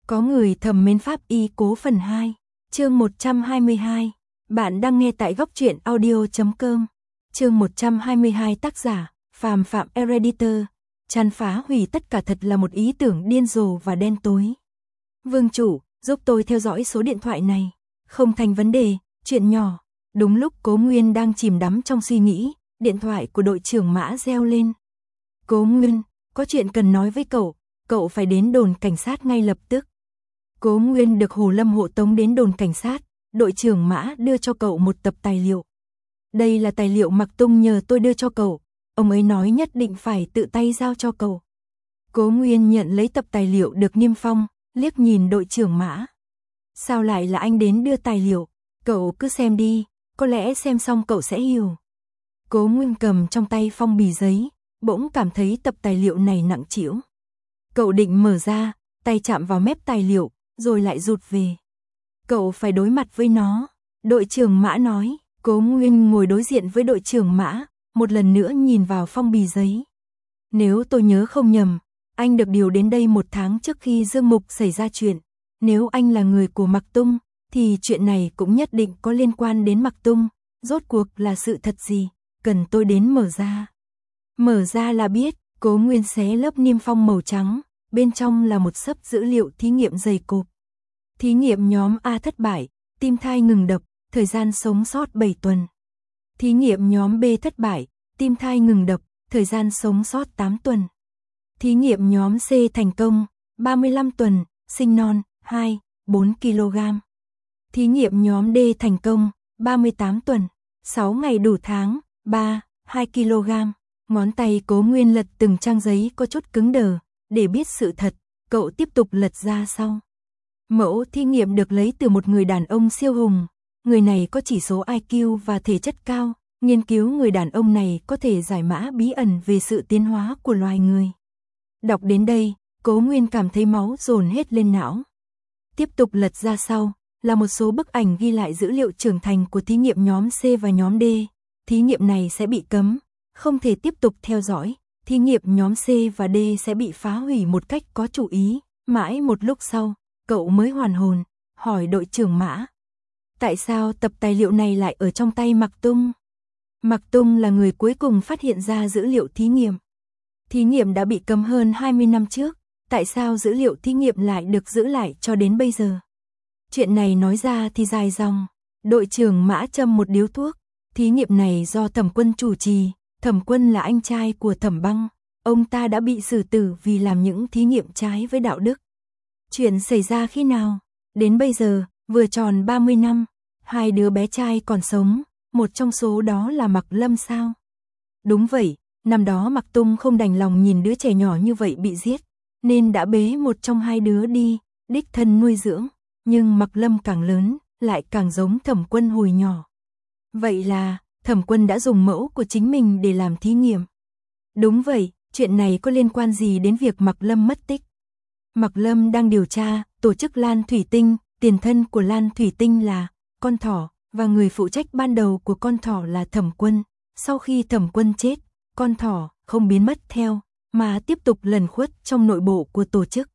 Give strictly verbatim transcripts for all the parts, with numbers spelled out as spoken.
Có người thầm mến pháp y cố phần hai, chương một trăm hai mươi hai. Bạn đang nghe tại góc truyện audio chấm com. Chương một trăm hai mươi hai, tác giả Phàm Phạm Editor. Chăn phá hủy tất cả thật là một ý tưởng điên rồ và đen tối. Vương chủ, giúp tôi theo dõi số điện thoại này. Không thành vấn đề, chuyện nhỏ. Đúng lúc Cố Nguyên đang chìm đắm trong suy nghĩ, điện thoại của đội trưởng Mã reo lên. Cố Nguyên, có chuyện cần nói với cậu, cậu phải đến đồn cảnh sát ngay lập tức. Cố Nguyên được Hồ Lâm hộ tống đến đồn cảnh sát, đội trưởng Mã đưa cho cậu một tập tài liệu. Đây là tài liệu Mạc Tung nhờ tôi đưa cho cậu, ông ấy nói nhất định phải tự tay giao cho cậu. Cố Nguyên nhận lấy tập tài liệu được niêm phong, liếc nhìn đội trưởng Mã. Sao lại là anh đến đưa tài liệu, cậu cứ xem đi, có lẽ xem xong cậu sẽ hiểu. Cố Nguyên cầm trong tay phong bì giấy, bỗng cảm thấy tập tài liệu này nặng trĩu. Cậu định mở ra, tay chạm vào mép tài liệu, rồi lại rụt về. Cậu phải đối mặt với nó, đội trưởng Mã nói. Cố Nguyên ngồi đối diện với đội trưởng Mã, một lần nữa nhìn vào phong bì giấy. Nếu tôi nhớ không nhầm, anh được điều đến đây một tháng trước khi Dương Mục xảy ra chuyện. Nếu anh là người của Mạc Tung, thì chuyện này cũng nhất định có liên quan đến Mạc Tung. Rốt cuộc là sự thật gì, cần tôi đến mở ra. Mở ra là biết, Cố Nguyên xé lớp niêm phong màu trắng, bên trong là một xấp dữ liệu thí nghiệm dày cộp. Thí nghiệm nhóm A thất bại, tim thai ngừng đập, thời gian sống sót bảy tuần. Thí nghiệm nhóm B thất bại, tim thai ngừng đập, thời gian sống sót tám tuần. Thí nghiệm nhóm C thành công, ba mươi lăm tuần, sinh non, hai, bốn ki lô gam. Thí nghiệm nhóm D thành công, ba mươi tám tuần, sáu ngày đủ tháng, ba, hai ki lô gam. Ngón tay Cố Nguyên lật từng trang giấy có chút cứng đờ, để biết sự thật, cậu tiếp tục lật ra sau. Mẫu thí nghiệm được lấy từ một người đàn ông siêu hùng. Người này có chỉ số I Q và thể chất cao, nghiên cứu người đàn ông này có thể giải mã bí ẩn về sự tiến hóa của loài người. Đọc đến đây, Cố Nguyên cảm thấy máu dồn hết lên não. Tiếp tục lật ra sau, là một số bức ảnh ghi lại dữ liệu trưởng thành của thí nghiệm nhóm C và nhóm D. Thí nghiệm này sẽ bị cấm, không thể tiếp tục theo dõi. Thí nghiệm nhóm C và D sẽ bị phá hủy một cách có chủ ý. Mãi một lúc sau, cậu mới hoàn hồn, hỏi đội trưởng Mã. Tại sao tập tài liệu này lại ở trong tay Mạc Tung? Mạc Tung là người cuối cùng phát hiện ra dữ liệu thí nghiệm. Thí nghiệm đã bị cấm hơn hai mươi năm trước, tại sao dữ liệu thí nghiệm lại được giữ lại cho đến bây giờ? Chuyện này nói ra thì dài dòng. Đội trưởng Mã châm một điếu thuốc. Thí nghiệm này do Thẩm Quân chủ trì. Thẩm Quân là anh trai của Thẩm Băng. Ông ta đã bị xử tử vì làm những thí nghiệm trái với đạo đức. Chuyện xảy ra khi nào? Đến bây giờ, vừa tròn ba mươi năm. Hai đứa bé trai còn sống, một trong số đó là Mạc Lâm sao? Đúng vậy, năm đó Mạc Tung không đành lòng nhìn đứa trẻ nhỏ như vậy bị giết, nên đã bế một trong hai đứa đi, đích thân nuôi dưỡng. Nhưng Mạc Lâm càng lớn, lại càng giống Thẩm Quân hồi nhỏ. Vậy là, Thẩm Quân đã dùng mẫu của chính mình để làm thí nghiệm. Đúng vậy, chuyện này có liên quan gì đến việc Mạc Lâm mất tích? Mạc Lâm đang điều tra, tổ chức Lan Thủy Tinh, tiền thân của Lan Thủy Tinh là con thỏ, và người phụ trách ban đầu của con thỏ là Thẩm Quân. Sau khi Thẩm Quân chết, con thỏ không biến mất theo, mà tiếp tục lẩn khuất trong nội bộ của tổ chức.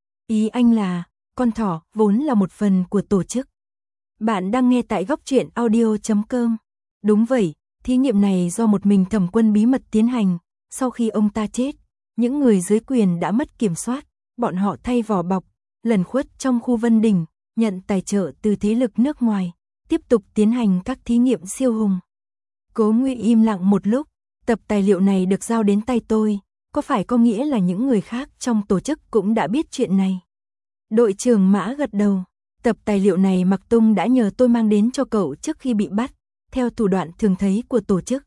Ý anh là, con thỏ vốn là một phần của tổ chức. Bạn đang nghe tại góc truyện audio chấm com. Đúng vậy, thí nghiệm này do một mình Thẩm Quân bí mật tiến hành. Sau khi ông ta chết, những người dưới quyền đã mất kiểm soát, bọn họ thay vỏ bọc, lẩn khuất trong khu Vân Đỉnh, nhận tài trợ từ thế lực nước ngoài, tiếp tục tiến hành các thí nghiệm siêu hùng. Cố Nguyên im lặng một lúc, tập tài liệu này được giao đến tay tôi, có phải có nghĩa là những người khác trong tổ chức cũng đã biết chuyện này? Đội trưởng Mã gật đầu, tập tài liệu này Mạc Tung đã nhờ tôi mang đến cho cậu trước khi bị bắt, theo thủ đoạn thường thấy của tổ chức.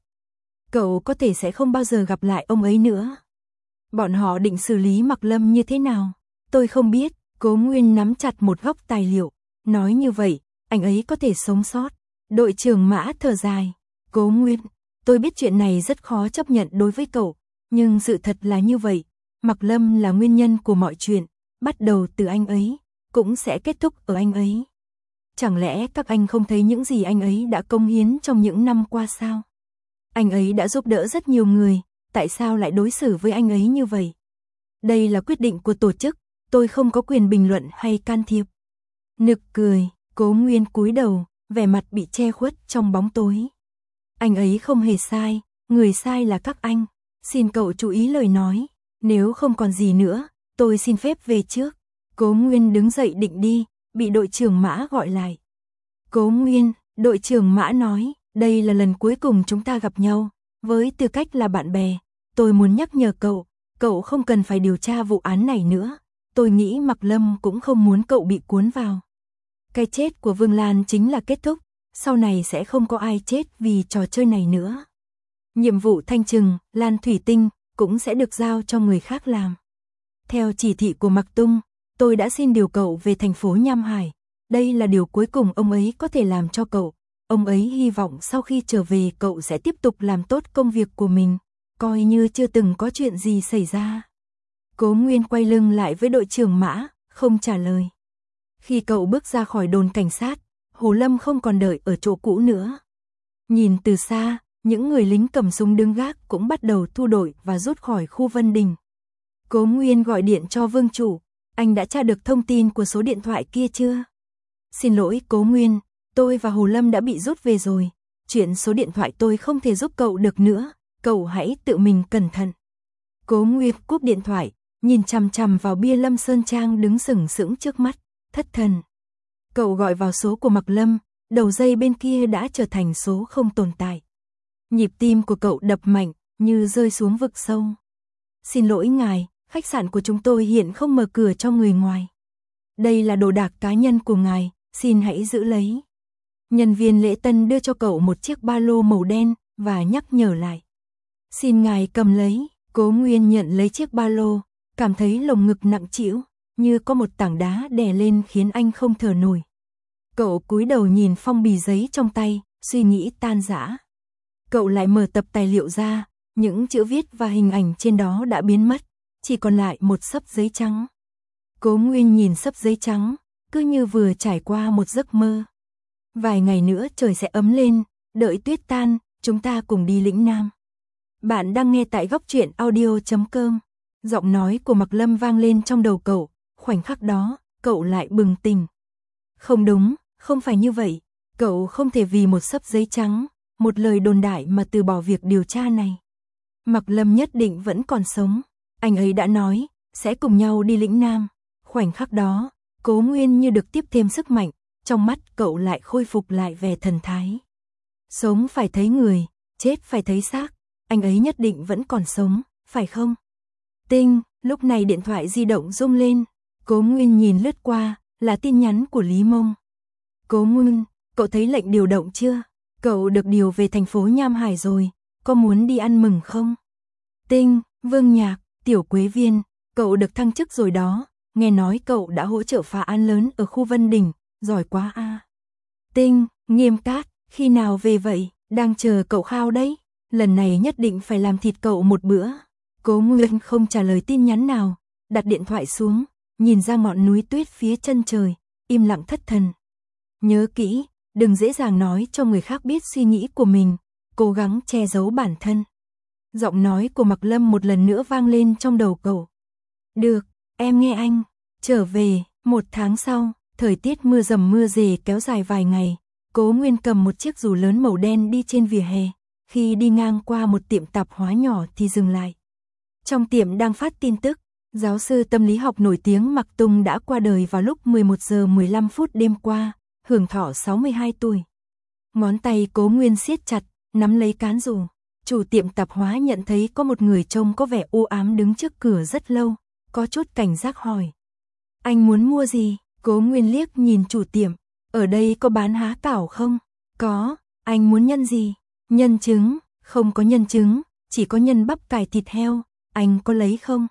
Cậu có thể sẽ không bao giờ gặp lại ông ấy nữa. Bọn họ định xử lý Mạc Lâm như thế nào? Tôi không biết. Cố Nguyên nắm chặt một góc tài liệu, nói như vậy, anh ấy có thể sống sót. Đội trưởng Mã thở dài. Cố Nguyên, tôi biết chuyện này rất khó chấp nhận đối với cậu, nhưng sự thật là như vậy. Mạc Lâm là nguyên nhân của mọi chuyện, bắt đầu từ anh ấy, cũng sẽ kết thúc ở anh ấy. Chẳng lẽ các anh không thấy những gì anh ấy đã cống hiến trong những năm qua sao? Anh ấy đã giúp đỡ rất nhiều người, tại sao lại đối xử với anh ấy như vậy? Đây là quyết định của tổ chức, tôi không có quyền bình luận hay can thiệp. Nực cười, Cố Nguyên cúi đầu, vẻ mặt bị che khuất trong bóng tối. Anh ấy không hề sai, người sai là các anh. Xin cậu chú ý lời nói, nếu không còn gì nữa, tôi xin phép về trước. Cố Nguyên đứng dậy định đi, bị đội trưởng Mã gọi lại. Cố Nguyên, đội trưởng Mã nói, đây là lần cuối cùng chúng ta gặp nhau, với tư cách là bạn bè, tôi muốn nhắc nhở cậu, cậu không cần phải điều tra vụ án này nữa, tôi nghĩ Mạc Lâm cũng không muốn cậu bị cuốn vào. Cái chết của Vương Lan chính là kết thúc, sau này sẽ không có ai chết vì trò chơi này nữa. Nhiệm vụ thanh trừng, Lan Thủy Tinh, cũng sẽ được giao cho người khác làm. Theo chỉ thị của Mạc Tung, tôi đã xin điều cậu về thành phố Nham Hải, đây là điều cuối cùng ông ấy có thể làm cho cậu. Ông ấy hy vọng sau khi trở về cậu sẽ tiếp tục làm tốt công việc của mình, coi như chưa từng có chuyện gì xảy ra. Cố Nguyên quay lưng lại với đội trưởng Mã, không trả lời. Khi cậu bước ra khỏi đồn cảnh sát, Hồ Lâm không còn đợi ở chỗ cũ nữa. Nhìn từ xa, những người lính cầm súng đứng gác cũng bắt đầu thu đội và rút khỏi khu Vân Đình. Cố Nguyên gọi điện cho Vương chủ, anh đã tra được thông tin của số điện thoại kia chưa? Xin lỗi Cố Nguyên, tôi và Hồ Lâm đã bị rút về rồi, chuyện số điện thoại tôi không thể giúp cậu được nữa, cậu hãy tự mình cẩn thận. Cố Nguyên cúp điện thoại, nhìn chằm chằm vào bia Lâm Sơn Trang đứng sừng sững trước mắt, thất thần. Cậu gọi vào số của Mạc Lâm, đầu dây bên kia đã trở thành số không tồn tại. Nhịp tim của cậu đập mạnh, như rơi xuống vực sâu. Xin lỗi ngài, khách sạn của chúng tôi hiện không mở cửa cho người ngoài. Đây là đồ đạc cá nhân của ngài, xin hãy giữ lấy. Nhân viên lễ tân đưa cho cậu một chiếc ba lô màu đen và nhắc nhở lại. Xin ngài cầm lấy. Cố Nguyên nhận lấy chiếc ba lô, cảm thấy lồng ngực nặng trĩu, như có một tảng đá đè lên khiến anh không thở nổi. Cậu cúi đầu nhìn phong bì giấy trong tay, suy nghĩ tan rã. Cậu lại mở tập tài liệu ra, những chữ viết và hình ảnh trên đó đã biến mất, chỉ còn lại một xấp giấy trắng. Cố Nguyên nhìn xấp giấy trắng, cứ như vừa trải qua một giấc mơ. Vài ngày nữa trời sẽ ấm lên, đợi tuyết tan, chúng ta cùng đi lĩnh Nam. Bạn đang nghe tại góc truyện audio chấm com. Giọng nói của Mạc Lâm vang lên trong đầu cậu, khoảnh khắc đó, cậu lại bừng tỉnh. Không đúng, không phải như vậy, cậu không thể vì một xấp giấy trắng, một lời đồn đại mà từ bỏ việc điều tra này. Mạc Lâm nhất định vẫn còn sống, anh ấy đã nói, sẽ cùng nhau đi lĩnh Nam. Khoảnh khắc đó, Cố Nguyên như được tiếp thêm sức mạnh, trong mắt cậu lại khôi phục lại vẻ thần thái. Sống phải thấy người, chết phải thấy xác, anh ấy nhất định vẫn còn sống, phải không? Tinh, lúc này điện thoại di động rung lên, Cố Nguyên nhìn lướt qua, là tin nhắn của Lý Mông. Cố Nguyên, cậu thấy lệnh điều động chưa? Cậu được điều về thành phố Nham Hải rồi, có muốn đi ăn mừng không? Tinh, Vương Nhạc, Tiểu Quế Viên, cậu được thăng chức rồi đó, nghe nói cậu đã hỗ trợ phá án lớn ở khu Vân Đình, giỏi quá a. À. Tinh, Nghiêm Cát, khi nào về vậy, đang chờ cậu khao đấy, lần này nhất định phải làm thịt cậu một bữa. Cố Nguyên không trả lời tin nhắn nào, đặt điện thoại xuống, nhìn ra ngọn núi tuyết phía chân trời, im lặng thất thần. Nhớ kỹ, đừng dễ dàng nói cho người khác biết suy nghĩ của mình, cố gắng che giấu bản thân. Giọng nói của Mạc Lâm một lần nữa vang lên trong đầu cậu. Được, em nghe anh. Trở về, một tháng sau, thời tiết mưa rầm mưa rề kéo dài vài ngày, Cố Nguyên cầm một chiếc dù lớn màu đen đi trên vỉa hè, khi đi ngang qua một tiệm tạp hóa nhỏ thì dừng lại. Trong tiệm đang phát tin tức, giáo sư tâm lý học nổi tiếng Mạc Tung đã qua đời vào lúc mười một giờ mười lăm phút đêm qua, hưởng thọ sáu mươi hai tuổi. Ngón tay Cố Nguyên siết chặt, nắm lấy cán dù. Chủ tiệm tạp hóa nhận thấy có một người trông có vẻ u ám đứng trước cửa rất lâu, có chút cảnh giác hỏi. Anh muốn mua gì? Cố Nguyên liếc nhìn chủ tiệm. Ở đây có bán há cảo không? Có. Anh muốn nhân gì? Nhân trứng. Không có nhân trứng, chỉ có nhân bắp cải thịt heo. Anh có lấy không?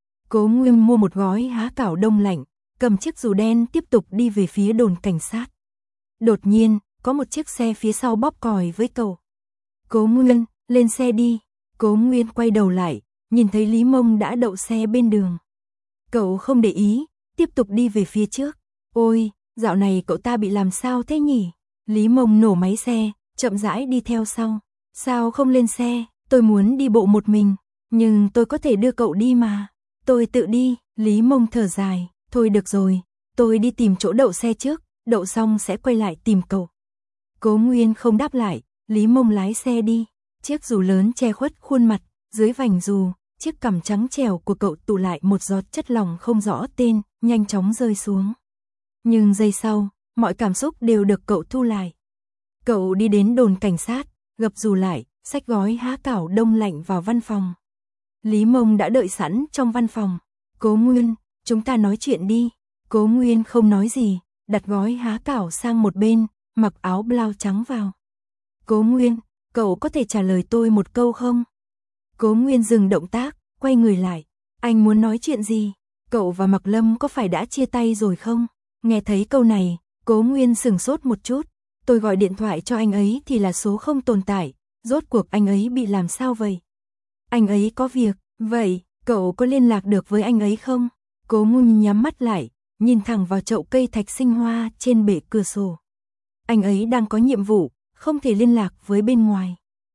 Cố Nguyên mua một gói há cảo đông lạnh, cầm chiếc dù đen tiếp tục đi về phía đồn cảnh sát. Đột nhiên, có một chiếc xe phía sau bóp còi với cậu. Cố Nguyên, lên xe đi. Cố Nguyên quay đầu lại, nhìn thấy Lý Mông đã đậu xe bên đường. Cậu không để ý, tiếp tục đi về phía trước. Ôi, dạo này cậu ta bị làm sao thế nhỉ? Lý Mông nổ máy xe, chậm rãi đi theo sau. Sao không lên xe, tôi muốn đi bộ một mình, nhưng tôi có thể đưa cậu đi mà. Tôi tự đi, Lý Mông thở dài, thôi được rồi, tôi đi tìm chỗ đậu xe trước, đậu xong sẽ quay lại tìm cậu. Cố Nguyên không đáp lại, Lý Mông lái xe đi, chiếc dù lớn che khuất khuôn mặt, dưới vành dù, chiếc cằm trắng trẻo của cậu tụ lại một giọt chất lỏng không rõ tên, nhanh chóng rơi xuống. Nhưng giây sau, mọi cảm xúc đều được cậu thu lại. Cậu đi đến đồn cảnh sát, gập dù lại, xách gói há cảo đông lạnh vào văn phòng. Lý Mông đã đợi sẵn trong văn phòng. Cố Nguyên, chúng ta nói chuyện đi. Cố Nguyên không nói gì, đặt gói há cảo sang một bên, mặc áo blau trắng vào. Cố Nguyên, cậu có thể trả lời tôi một câu không? Cố Nguyên dừng động tác, quay người lại. Anh muốn nói chuyện gì? Cậu và Mạc Lâm có phải đã chia tay rồi không? Nghe thấy câu này, Cố Nguyên sửng sốt một chút. Tôi gọi điện thoại cho anh ấy thì là số không tồn tại. Rốt cuộc anh ấy bị làm sao vậy? Anh ấy có việc, vậy, cậu có liên lạc được với anh ấy không? Cố Nguyên nhắm mắt lại, nhìn thẳng vào chậu cây thạch sinh hoa trên bệ cửa sổ. Anh ấy đang có nhiệm vụ, không thể liên lạc với bên ngoài.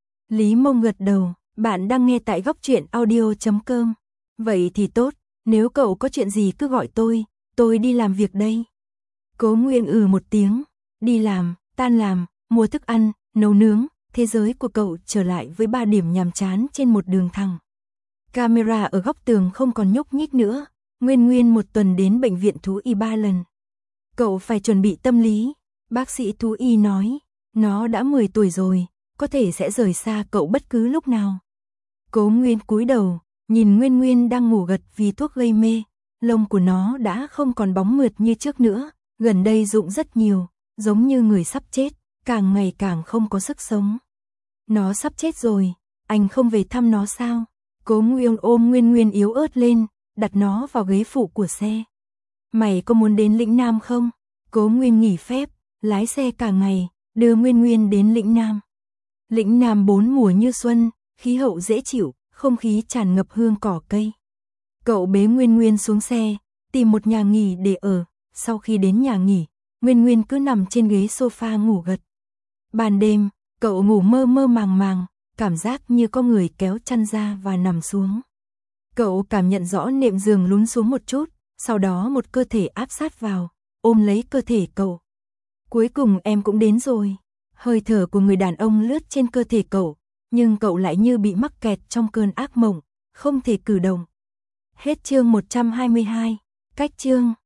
Lý Mông gật đầu, bạn đang nghe tại góc truyện audio chấm com. Vậy thì tốt, nếu cậu có chuyện gì cứ gọi tôi, tôi đi làm việc đây. Cố Nguyên ừ một tiếng, đi làm, tan làm, mua thức ăn, nấu nướng, thế giới của cậu trở lại với ba điểm nhàm chán trên một đường thẳng. Camera ở góc tường không còn nhúc nhích nữa, Nguyên Nguyên một tuần đến bệnh viện thú y ba lần. Cậu phải chuẩn bị tâm lý, bác sĩ thú y nói, nó đã mười tuổi rồi, có thể sẽ rời xa cậu bất cứ lúc nào. Cố Nguyên cúi đầu, nhìn Nguyên Nguyên đang ngủ gật vì thuốc gây mê, lông của nó đã không còn bóng mượt như trước nữa, gần đây rụng rất nhiều, giống như người sắp chết, càng ngày càng không có sức sống. Nó sắp chết rồi, anh không về thăm nó sao? Cố Nguyên ôm Nguyên Nguyên yếu ớt lên, đặt nó vào ghế phụ của xe. Mày có muốn đến Lĩnh Nam không? Cố Nguyên nghỉ phép, lái xe cả ngày, đưa Nguyên Nguyên đến Lĩnh Nam. Lĩnh Nam bốn mùa như xuân, khí hậu dễ chịu, không khí tràn ngập hương cỏ cây. Cậu bế Nguyên Nguyên xuống xe, tìm một nhà nghỉ để ở, sau khi đến nhà nghỉ, Nguyên Nguyên cứ nằm trên ghế sofa ngủ gật. Ban đêm, cậu ngủ mơ mơ màng màng, cảm giác như có người kéo chăn ra và nằm xuống. Cậu cảm nhận rõ nệm giường lún xuống một chút, sau đó một cơ thể áp sát vào, ôm lấy cơ thể cậu. Cuối cùng em cũng đến rồi. Hơi thở của người đàn ông lướt trên cơ thể cậu, nhưng cậu lại như bị mắc kẹt trong cơn ác mộng, không thể cử động. Hết chương một trăm hai mươi hai, cách chương.